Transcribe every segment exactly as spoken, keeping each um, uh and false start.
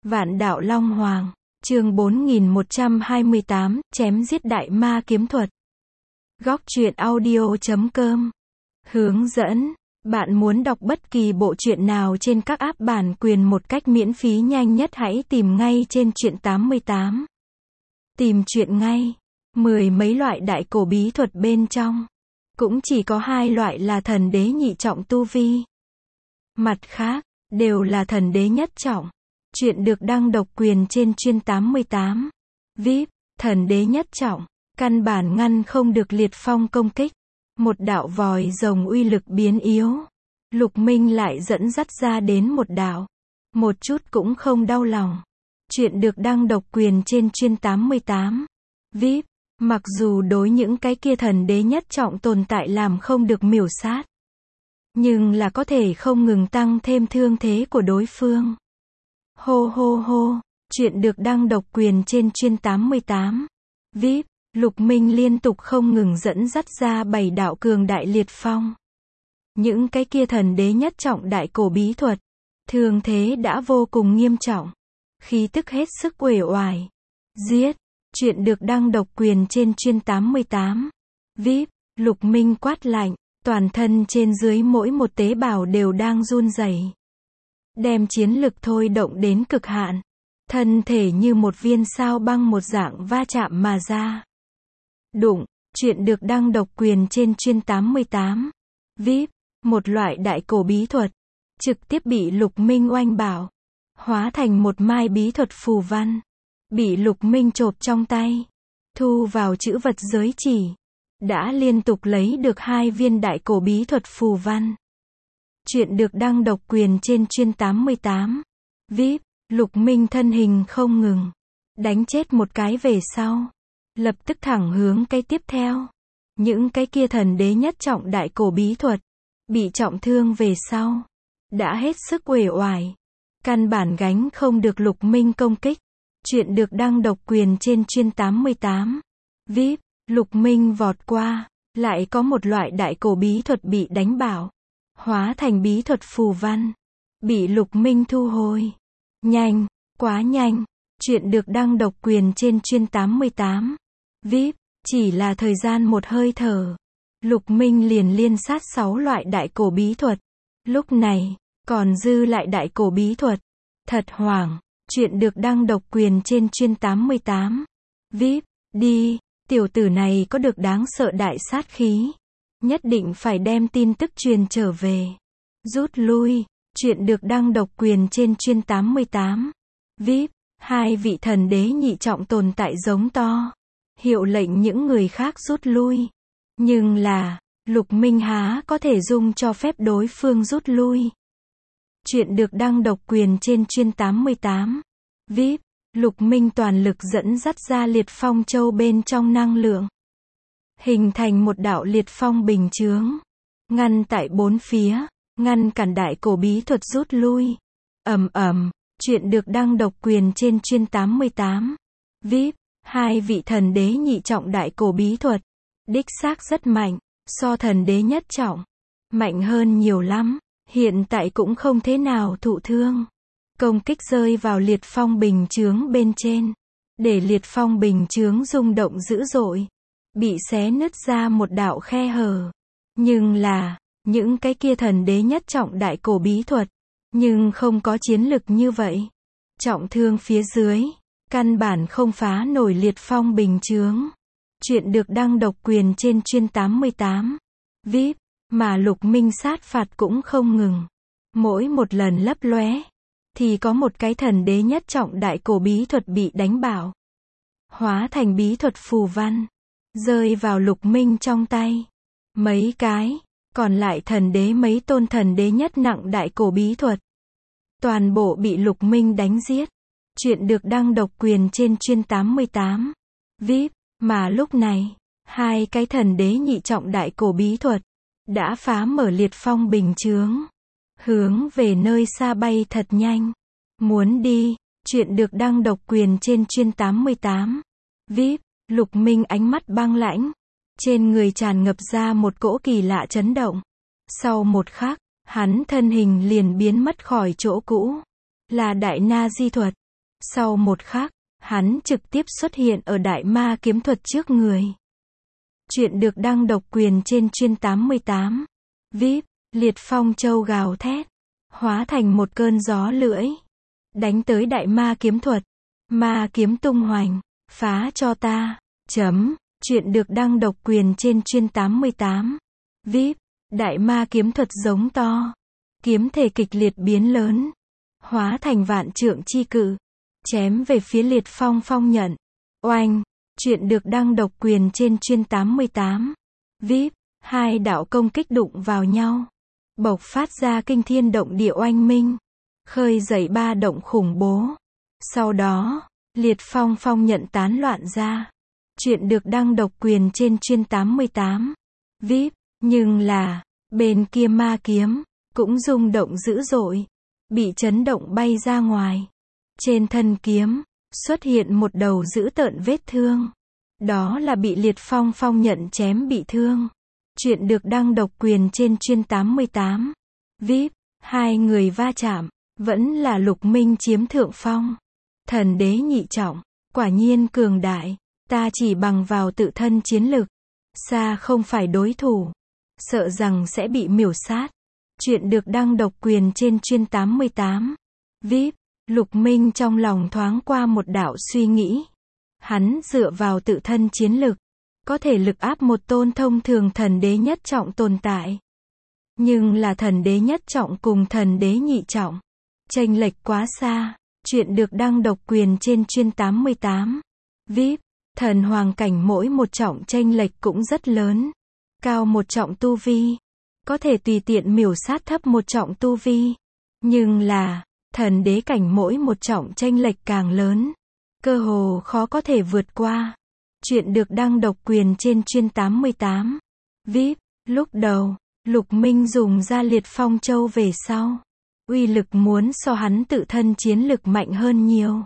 Vạn đạo Long Hoàng, chương bốn nghìn một trăm hai mươi tám, chém giết đại ma kiếm thuật. Góc truyện audio chấm com. Hướng dẫn, bạn muốn đọc bất kỳ bộ truyện nào trên các app bản quyền một cách miễn phí nhanh nhất hãy tìm ngay trên truyện tám mươi tám. Tìm truyện ngay. Mười mấy loại đại cổ bí thuật bên trong. Cũng chỉ có hai loại là thần đế nhị trọng tu vi. Mặt khác, đều là thần đế nhất trọng. Chuyện được đăng độc quyền trên chuyên tám mươi tám. vê i pê, thần đế nhất trọng, căn bản ngăn không được Liệt Phong công kích. Một đạo vòi rồng uy lực biến yếu. Lục Minh lại dẫn dắt ra đến một đạo. Một chút cũng không đau lòng. Chuyện được đăng độc quyền trên chuyên tám mươi tám. vê i pê, mặc dù đối những cái kia thần đế nhất trọng tồn tại làm không được miểu sát. Nhưng là có thể không ngừng tăng thêm thương thế của đối phương. Hô hô hô, chuyện được đăng độc quyền trên chuyên tám mươi tám. vê i pê, Lục Minh liên tục không ngừng dẫn dắt ra bảy đạo cường đại liệt phong. Những cái kia thần đế nhất trọng đại cổ bí thuật. Thương thế đã vô cùng nghiêm trọng. Khí tức hết sức uể oải. Giết, chuyện được đăng độc quyền trên chuyên tám mươi tám. vê i pê, Lục Minh quát lạnh, toàn thân trên dưới mỗi một tế bào đều đang run rẩy. Đem chiến lực thôi động đến cực hạn. Thân thể như một viên sao băng một dạng va chạm mà ra. Đụng, chuyện được đăng độc quyền trên chuyên tám mươi tám. vê i pê, một loại đại cổ bí thuật. Trực tiếp bị Lục Minh oanh bảo. Hóa thành một mai bí thuật phù văn. Bị Lục Minh chộp trong tay. Thu vào chữ vật giới chỉ. Đã liên tục lấy được hai viên đại cổ bí thuật phù văn. Chuyện được đăng độc quyền trên chuyên tám mươi tám. vê i pê, Lục Minh thân hình không ngừng. Đánh chết một cái về sau. Lập tức thẳng hướng cái tiếp theo. Những cái kia thần đế nhất trọng đại cổ bí thuật. Bị trọng thương về sau. Đã hết sức uể oải. Căn bản gánh không được Lục Minh công kích. Chuyện được đăng độc quyền trên chuyên tám mươi tám. vê i pê, Lục Minh vọt qua. Lại có một loại đại cổ bí thuật bị đánh bảo. Hóa thành bí thuật phù văn. Bị Lục Minh thu hồi. Nhanh, quá nhanh. Chuyện được đăng độc quyền trên chuyên tám mươi tám. vê i pê, chỉ là thời gian một hơi thở. Lục Minh liền liên sát sáu loại đại cổ bí thuật. Lúc này, còn dư lại đại cổ bí thuật. Thật hoảng. Chuyện được đăng độc quyền trên chuyên tám mươi tám. vê i pê, đi, tiểu tử này có được đáng sợ đại sát khí. Nhất định phải đem tin tức truyền trở về. Rút lui, chuyện được đăng độc quyền trên chuyên tám mươi tám. vê i pê, hai vị thần đế nhị trọng tồn tại giống to. Hiệu lệnh những người khác rút lui. Nhưng là, Lục Minh há có thể dung cho phép đối phương rút lui. Chuyện được đăng độc quyền trên chuyên tám mươi tám. vê i pê, Lục Minh toàn lực dẫn dắt ra Liệt Phong Châu bên trong năng lượng. Hình thành một đạo liệt phong bình chướng. Ngăn tại bốn phía. Ngăn cản đại cổ bí thuật rút lui. Ầm ầm, chuyện được đăng độc quyền trên chuyên tám mươi tám. vê i pê, hai vị thần đế nhị trọng đại cổ bí thuật. Đích xác rất mạnh. So thần đế nhất trọng. Mạnh hơn nhiều lắm. Hiện tại cũng không thế nào thụ thương. Công kích rơi vào liệt phong bình chướng bên trên. Để liệt phong bình chướng rung động dữ dội. Bị xé nứt ra một đạo khe hở. Nhưng là, những cái kia thần đế nhất trọng đại cổ bí thuật. Nhưng không có chiến lực như vậy. Trọng thương phía dưới. Căn bản không phá nổi liệt phong bình chướng. Chuyện được đăng độc quyền trên chuyên tám mươi tám. vê i pê, mà Lục Minh sát phạt cũng không ngừng. Mỗi một lần lấp lóe. Thì có một cái thần đế nhất trọng đại cổ bí thuật bị đánh bảo. Hóa thành bí thuật phù văn. Rơi vào Lục Minh trong tay. Mấy cái. Còn lại thần đế mấy tôn thần đế nhất nặng đại cổ bí thuật. Toàn bộ bị Lục Minh đánh giết. Chuyện được đăng độc quyền trên chuyên tám mươi tám. vê i pê, mà lúc này, hai cái thần đế nhị trọng đại cổ bí thuật. Đã phá mở liệt phong bình chướng. Hướng về nơi xa bay thật nhanh. Muốn đi, chuyện được đăng độc quyền trên chuyên tám mươi tám. vê i pê, Lục Minh ánh mắt băng lãnh. Trên người tràn ngập ra một cỗ kỳ lạ chấn động. Sau một khắc, hắn thân hình liền biến mất khỏi chỗ cũ. Là đại na di thuật. Sau một khắc, hắn trực tiếp xuất hiện ở đại ma kiếm thuật trước người. Chuyện được đăng độc quyền trên chuyên tám mươi tám. vê i pê, Liệt Phong Châu gào thét, hóa thành một cơn gió lưỡi, đánh tới đại ma kiếm thuật. Ma kiếm tung hoành, phá cho ta. Chấm. Chuyện được đăng độc quyền trên chuyên tám mươi tám. vê i pê, đại ma kiếm thuật giống to. Kiếm thể kịch liệt biến lớn, hóa thành vạn trượng chi cự, chém về phía Liệt Phong phong nhận. Oanh. Chuyện được đăng độc quyền trên chuyên tám mươi tám. vê i pê, hai đạo công kích đụng vào nhau, bộc phát ra kinh thiên động địa oanh minh, khơi dậy ba động khủng bố. Sau đó, Liệt Phong phong nhận tán loạn ra. Chuyện được đăng độc quyền trên chuyên tám mươi tám. vê i pê, nhưng là, bên kia ma kiếm, cũng rung động dữ dội, bị chấn động bay ra ngoài. Trên thân kiếm, xuất hiện một đầu dữ tợn vết thương. Đó là bị Liệt Phong phong nhận chém bị thương. Chuyện được đăng độc quyền trên chuyên tám mươi tám. vê i pê, hai người va chạm, vẫn là Lục Minh chiếm thượng phong. Thần đế nhị trọng, quả nhiên cường đại, ta chỉ bằng vào tự thân chiến lực, xa không phải đối thủ, sợ rằng sẽ bị miểu sát. Chuyện được đăng độc quyền trên chuyên tám mươi tám. vê i pê, Lục Minh trong lòng thoáng qua một đạo suy nghĩ. Hắn dựa vào tự thân chiến lực, có thể lực áp một tôn thông thường thần đế nhất trọng tồn tại. Nhưng là thần đế nhất trọng cùng thần đế nhị trọng, chênh lệch quá xa. Chuyện được đăng độc quyền trên chuyên tám mươi tám. vê i pê, thần hoàng cảnh mỗi một trọng chênh lệch cũng rất lớn. Cao một trọng tu vi, có thể tùy tiện miểu sát thấp một trọng tu vi. Nhưng là, thần đế cảnh mỗi một trọng chênh lệch càng lớn, cơ hồ khó có thể vượt qua. Chuyện được đăng độc quyền trên chuyên tám mươi tám. vê i pê, lúc đầu, Lục Minh dùng ra Liệt Phong Châu về sau, uy lực muốn so hắn tự thân chiến lực mạnh hơn nhiều.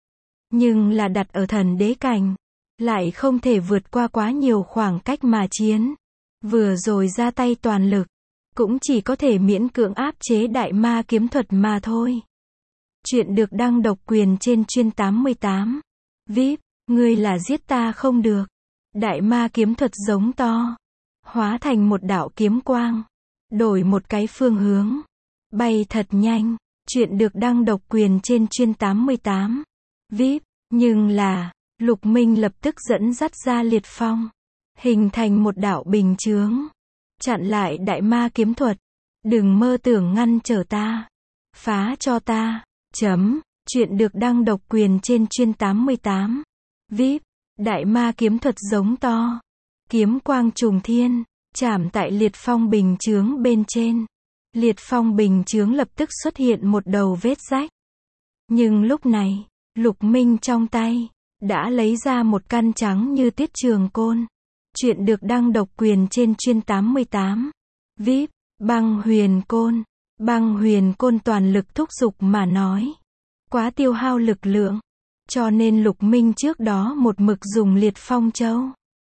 Nhưng là đặt ở thần đế cảnh, lại không thể vượt qua quá nhiều khoảng cách mà chiến. Vừa rồi ra tay toàn lực, cũng chỉ có thể miễn cưỡng áp chế đại ma kiếm thuật mà thôi. Chuyện được đăng độc quyền trên chuyên tám mươi tám. vê i pê, ngươi là giết ta không được. Đại ma kiếm thuật giống to, hóa thành một đạo kiếm quang, đổi một cái phương hướng, bay thật nhanh. Chuyện được đăng độc quyền trên chuyên tám mươi tám. vê i pê, nhưng là, Lục Minh lập tức dẫn dắt ra Liệt Phong, hình thành một đạo bình chướng, chặn lại đại ma kiếm thuật. Đừng mơ tưởng ngăn trở ta. Phá cho ta. Chấm. Chuyện được đăng độc quyền trên chuyên tám mươi tám. vê i pê, đại ma kiếm thuật giống to, kiếm quang trùng thiên, chạm tại Liệt Phong bình chướng bên trên. Liệt Phong bình chướng lập tức xuất hiện một đầu vết rách. Nhưng lúc này, Lục Minh trong tay đã lấy ra một căn trắng như tiết trường côn. Chuyện được đăng độc quyền trên chuyên tám mươi tám. vê i pê, băng huyền côn. Băng huyền côn toàn lực thúc giục mà nói, quá tiêu hao lực lượng, cho nên Lục Minh trước đó một mực dùng Liệt Phong Châu,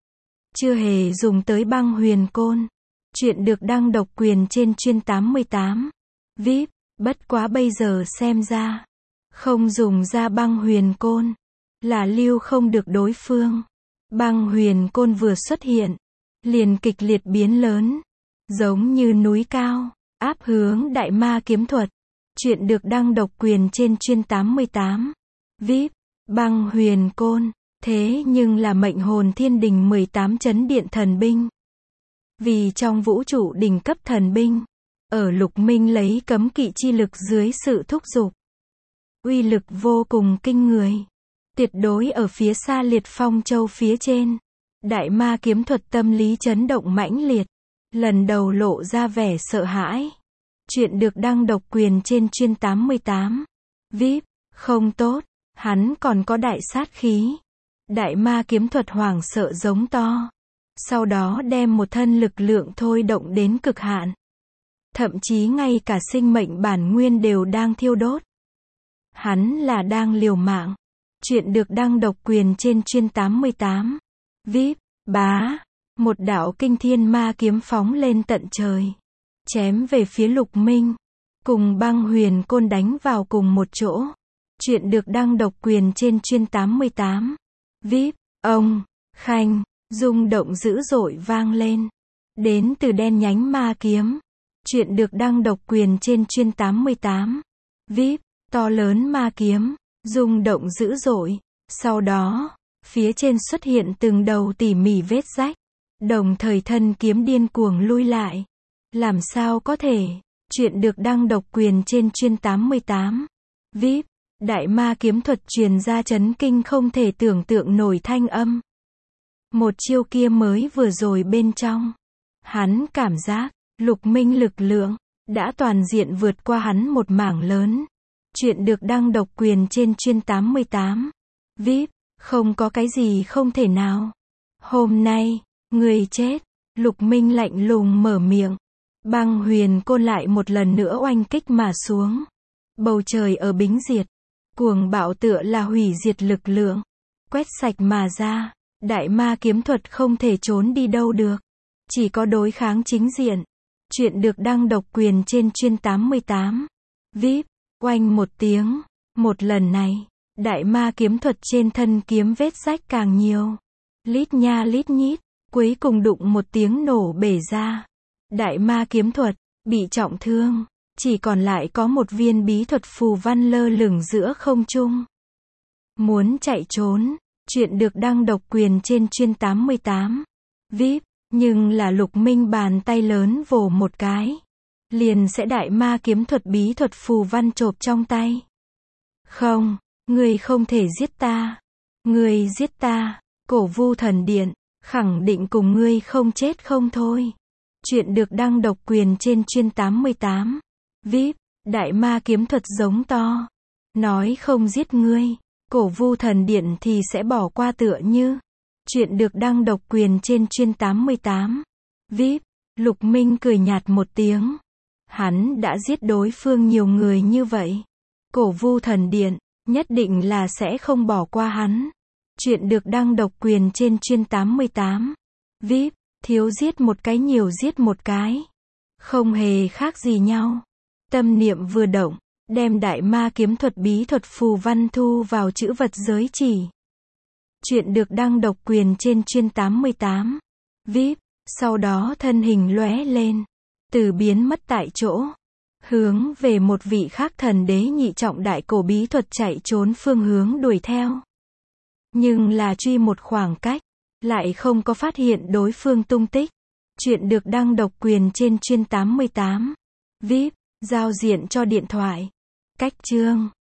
chưa hề dùng tới băng huyền côn. Chuyện được đăng độc quyền trên chuyên tám mươi tám. vê i pê, bất quá bây giờ xem ra, không dùng ra băng huyền côn, là lưu không được đối phương. Băng huyền côn vừa xuất hiện, liền kịch liệt biến lớn, giống như núi cao, áp hướng đại ma kiếm thuật. Chuyện được đăng độc quyền trên chuyên tám mươi tám. vê i pê, băng huyền côn, thế nhưng là mệnh hồn thiên đình mười tám chấn điện thần binh. Vì trong vũ trụ đỉnh cấp thần binh, ở Lục Minh lấy cấm kỵ chi lực dưới sự thúc giục, uy lực vô cùng kinh người, tuyệt đối ở phía xa Liệt Phong Châu phía trên. Đại ma kiếm thuật tâm lý chấn động mãnh liệt, lần đầu lộ ra vẻ sợ hãi. Chuyện được đăng độc quyền trên chuyên tám mươi tám. vê i pê, không tốt, hắn còn có đại sát khí. Đại ma kiếm thuật hoảng sợ giống to, sau đó đem một thân lực lượng thôi động đến cực hạn. Thậm chí ngay cả sinh mệnh bản nguyên đều đang thiêu đốt. Hắn là đang liều mạng. Chuyện được đăng độc quyền trên chuyên tám mươi tám. vê i pê, bá, một đạo kinh thiên ma kiếm phóng lên tận trời, chém về phía Lục Minh, cùng băng huyền côn đánh vào cùng một chỗ. Chuyện được đăng độc quyền trên chuyên tám mươi tám. vê i pê, ông, Khanh, rung động dữ dội vang lên. Đến từ đen nhánh ma kiếm. Chuyện được đăng độc quyền trên chuyên tám mươi tám. vê i pê, to lớn ma kiếm, rung động dữ dội. Sau đó, phía trên xuất hiện từng đầu tỉ mỉ vết rách. Đồng thời thân kiếm điên cuồng lui lại. Làm sao có thể? Chuyện được đăng độc quyền trên chuyên tám mươi tám. vê i pê, đại ma kiếm thuật truyền ra chấn kinh không thể tưởng tượng nổi thanh âm. Một chiêu kia mới vừa rồi bên trong. Hắn cảm giác, Lục Minh lực lượng, đã toàn diện vượt qua hắn một mảng lớn. Chuyện được đăng độc quyền trên chuyên tám mươi tám. vê i pê, không có cái gì không thể nào. Hôm nay, người chết. Lục Minh lạnh lùng mở miệng. Băng huyền côn lại một lần nữa oanh kích mà xuống. Bầu trời ở bính diệt. Cuồng bạo tựa là hủy diệt lực lượng. Quét sạch mà ra. Đại ma kiếm thuật không thể trốn đi đâu được. Chỉ có đối kháng chính diện. Chuyện được đăng độc quyền trên chuyên tám mươi tám. vê i pê, oanh một tiếng. Một lần này, đại ma kiếm thuật trên thân kiếm vết rách càng nhiều. Lít nha lít nhít, cuối cùng đụng một tiếng nổ bể ra. Đại ma kiếm thuật, bị trọng thương. Chỉ còn lại có một viên bí thuật phù văn lơ lửng giữa không trung. Muốn chạy trốn. Chuyện được đăng độc quyền trên chuyên tám mươi tám. vê i pê, nhưng là Lục Minh bàn tay lớn vồ một cái. Liền sẽ đại ma kiếm thuật bí thuật phù văn chộp trong tay. Không, ngươi không thể giết ta. Ngươi giết ta, Cổ Vu Thần Điện, khẳng định cùng ngươi không chết không thôi. Chuyện được đăng độc quyền trên chuyên tám mươi tám. vê i pê, đại ma kiếm thuật giống to. Nói không giết ngươi, Cổ Vu Thần Điện thì sẽ bỏ qua tựa như. Chuyện được đăng độc quyền trên chuyên tám mươi tám. vê i pê, Lục Minh cười nhạt một tiếng. Hắn đã giết đối phương nhiều người như vậy. Cổ Vu Thần Điện, nhất định là sẽ không bỏ qua hắn. Chuyện được đăng độc quyền trên chuyên tám mươi tám. vê i pê, thiếu giết một cái nhiều giết một cái. Không hề khác gì nhau. Tâm niệm vừa động, đem đại ma kiếm thuật bí thuật phù văn thu vào chữ vật giới chỉ. Chuyện được đăng độc quyền trên chuyên tám mươi tám. vê i pê, sau đó thân hình lóe lên. Từ biến mất tại chỗ. Hướng về một vị khác thần đế nhị trọng đại cổ bí thuật chạy trốn phương hướng đuổi theo. Nhưng là truy một khoảng cách. Lại không có phát hiện đối phương tung tích. Chuyện được đăng độc quyền trên chuyên tám mươi tám. vê i pê, giao diện cho điện thoại. Cách chương.